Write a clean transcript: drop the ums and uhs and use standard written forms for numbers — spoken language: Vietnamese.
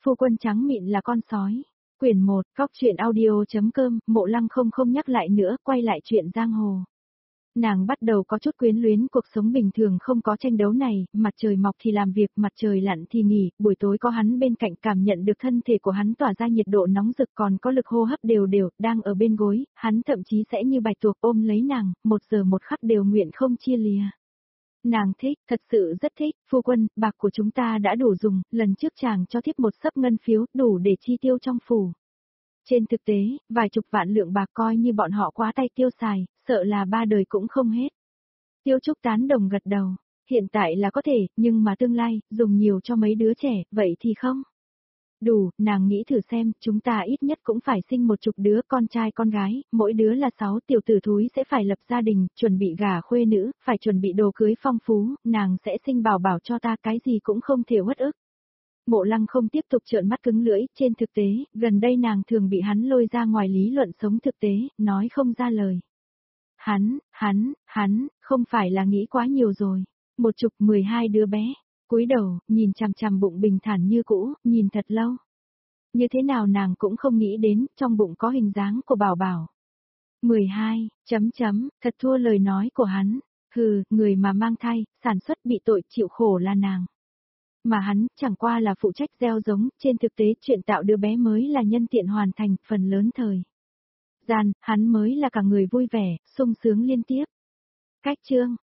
Phu quân trắng mịn là con sói. Quyển 1, Góc truyện audio.com, Mộ Lăng không nhắc lại nữa, quay lại chuyện giang hồ. Nàng bắt đầu có chút quyến luyến cuộc sống bình thường không có tranh đấu này, mặt trời mọc thì làm việc, mặt trời lặn thì nghỉ, buổi tối có hắn bên cạnh cảm nhận được thân thể của hắn tỏa ra nhiệt độ nóng rực còn có lực hô hấp đều đều, đang ở bên gối, hắn thậm chí sẽ như bạch tuộc ôm lấy nàng, một giờ một khắc đều nguyện không chia lìa. Nàng thích, thật sự rất thích, phu quân, bạc của chúng ta đã đủ dùng, lần trước chàng cho thiếp một xấp ngân phiếu, đủ để chi tiêu trong phủ. Trên thực tế, vài chục vạn lượng bạc coi như bọn họ quá tay tiêu xài, sợ là 3 đời cũng không hết. Tiêu Trúc tán đồng gật đầu, hiện tại là có thể, nhưng mà tương lai, dùng nhiều cho mấy đứa trẻ, vậy thì không. Đủ, nàng nghĩ thử xem, chúng ta ít nhất cũng phải sinh 10 đứa con trai con gái, mỗi đứa là 6 tiểu tử thúi sẽ phải lập gia đình, chuẩn bị gả khuê nữ, phải chuẩn bị đồ cưới phong phú, nàng sẽ sinh bảo bảo cho ta cái gì cũng không thể uất ức. Mộ Lăng không tiếp tục trợn mắt cứng lưỡi, trên thực tế, gần đây nàng thường bị hắn lôi ra ngoài lý luận sống thực tế, nói không ra lời. Hắn, không phải là nghĩ quá nhiều rồi. 12 đứa bé, cúi đầu, nhìn chằm chằm bụng bình thản như cũ, nhìn thật lâu. Như thế nào nàng cũng không nghĩ đến, trong bụng có hình dáng của bảo bảo. 12, thật thua lời nói của hắn. Hừ, người mà mang thai, sản xuất bị tội chịu khổ là nàng. Mà hắn, chẳng qua là phụ trách gieo giống, trên thực tế chuyện tạo đứa bé mới là nhân tiện hoàn thành, phần lớn thời gian, hắn mới là cả người vui vẻ, sung sướng liên tiếp. Cách chương,